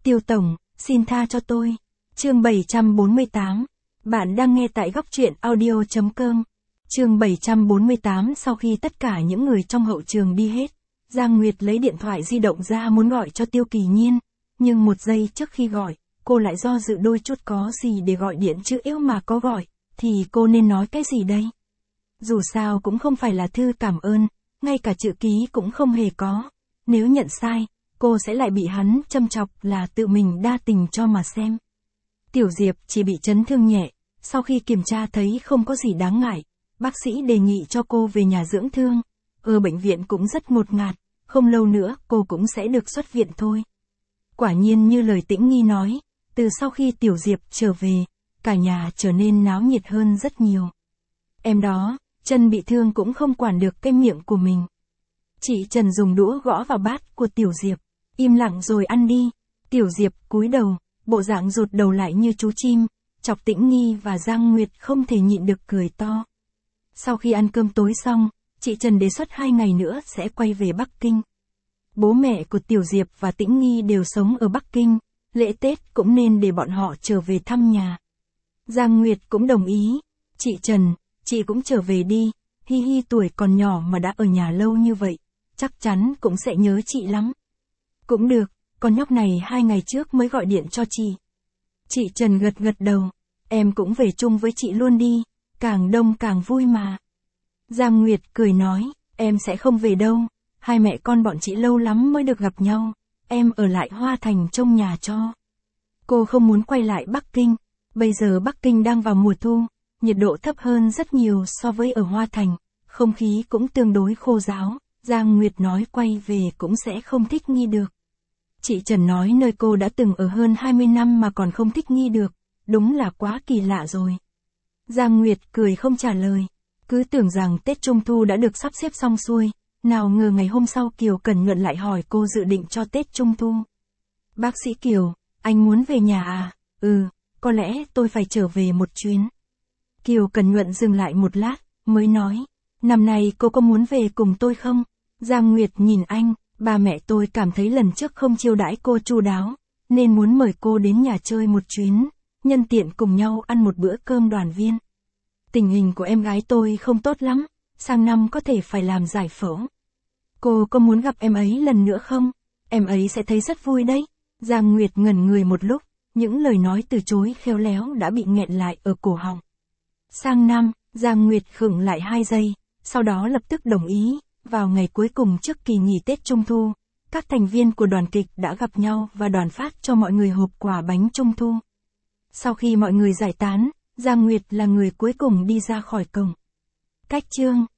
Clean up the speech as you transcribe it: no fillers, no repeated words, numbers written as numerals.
Tiêu Tổng, xin tha cho tôi. Chương 748. Bạn đang nghe tại góc truyện audio.com. Chương 748. Sau khi tất cả những người trong hậu trường đi hết, Giang Nguyệt lấy điện thoại di động ra muốn gọi cho Tiêu Kỳ Nhiên, nhưng một giây trước khi gọi, cô lại do dự đôi chút có gì để gọi điện chứ nếu mà có gọi, thì cô nên nói cái gì đây? Dù sao cũng không phải là thư cảm ơn, ngay cả chữ ký cũng không hề có. Nếu nhận sai, cô sẽ lại bị hắn châm chọc là tự mình đa tình cho mà xem. Tiểu Diệp chỉ bị chấn thương nhẹ, sau khi kiểm tra thấy không có gì đáng ngại, bác sĩ đề nghị cho cô về nhà dưỡng thương. Ở bệnh viện cũng rất ngột ngạt, không lâu nữa cô cũng sẽ được xuất viện thôi. Quả nhiên như lời Tĩnh Nghi nói, từ sau khi Tiểu Diệp trở về, cả nhà trở nên náo nhiệt hơn rất nhiều. Em đó, chân bị thương cũng không quản được cái miệng của mình. Chị Trần dùng đũa gõ vào bát của Tiểu Diệp, im lặng rồi ăn đi. Tiểu Diệp cúi đầu, bộ dạng rụt đầu lại như chú chim, chọc Tĩnh Nghi và Giang Nguyệt không thể nhịn được cười to. Sau khi ăn cơm tối xong, chị Trần đề xuất 2 ngày nữa sẽ quay về Bắc Kinh. Bố mẹ của Tiểu Diệp và Tĩnh Nghi đều sống ở Bắc Kinh, lễ Tết cũng nên để bọn họ trở về thăm nhà. Giang Nguyệt cũng đồng ý. Chị Trần, chị cũng trở về đi, Hi Hi tuổi còn nhỏ mà đã ở nhà lâu như vậy, chắc chắn cũng sẽ nhớ chị lắm. Cũng được, con nhóc này 2 ngày trước mới gọi điện cho chị. Chị Trần gật gật đầu, em cũng về chung với chị luôn đi, càng đông càng vui mà. Giang Nguyệt cười nói, em sẽ không về đâu, hai mẹ con bọn chị lâu lắm mới được gặp nhau, em ở lại Hoa Thành trông nhà cho. Cô không muốn quay lại Bắc Kinh, bây giờ Bắc Kinh đang vào mùa thu, nhiệt độ thấp hơn rất nhiều so với ở Hoa Thành, không khí cũng tương đối khô ráo, Giang Nguyệt nói quay về cũng sẽ không thích nghi được. Chị Trần nói nơi cô đã từng ở hơn 20 năm mà còn không thích nghi được, đúng là quá kỳ lạ rồi. Giang Nguyệt cười không trả lời, cứ tưởng rằng Tết Trung Thu đã được sắp xếp xong xuôi, nào ngờ ngày hôm sau Kiều Cẩn Nhuận lại hỏi cô dự định cho Tết Trung Thu. Bác sĩ Kiều, anh muốn về nhà à? Có lẽ tôi phải trở về một chuyến. Kiều Cẩn Nhuận dừng lại một lát, mới nói, năm nay cô có muốn về cùng tôi không? Giang Nguyệt nhìn anh, ba mẹ tôi cảm thấy lần trước không chiêu đãi cô chu đáo, nên muốn mời cô đến nhà chơi một chuyến, nhân tiện cùng nhau ăn một bữa cơm đoàn viên. Tình hình của em gái tôi không tốt lắm, sang năm có thể phải làm giải phẫu. Cô có muốn gặp em ấy lần nữa không? Em ấy sẽ thấy rất vui đấy. Giang Nguyệt ngẩn người một lúc, những lời nói từ chối khéo léo đã bị nghẹn lại ở cổ họng. Sang năm, Giang Nguyệt khựng lại 2 giây, sau đó lập tức đồng ý. Vào ngày cuối cùng trước kỳ nghỉ Tết Trung Thu, các thành viên của đoàn kịch đã gặp nhau và đoàn phát cho mọi người hộp quà bánh Trung Thu. Sau khi mọi người giải tán, Giang Nguyệt là người cuối cùng đi ra khỏi cổng. Cách chương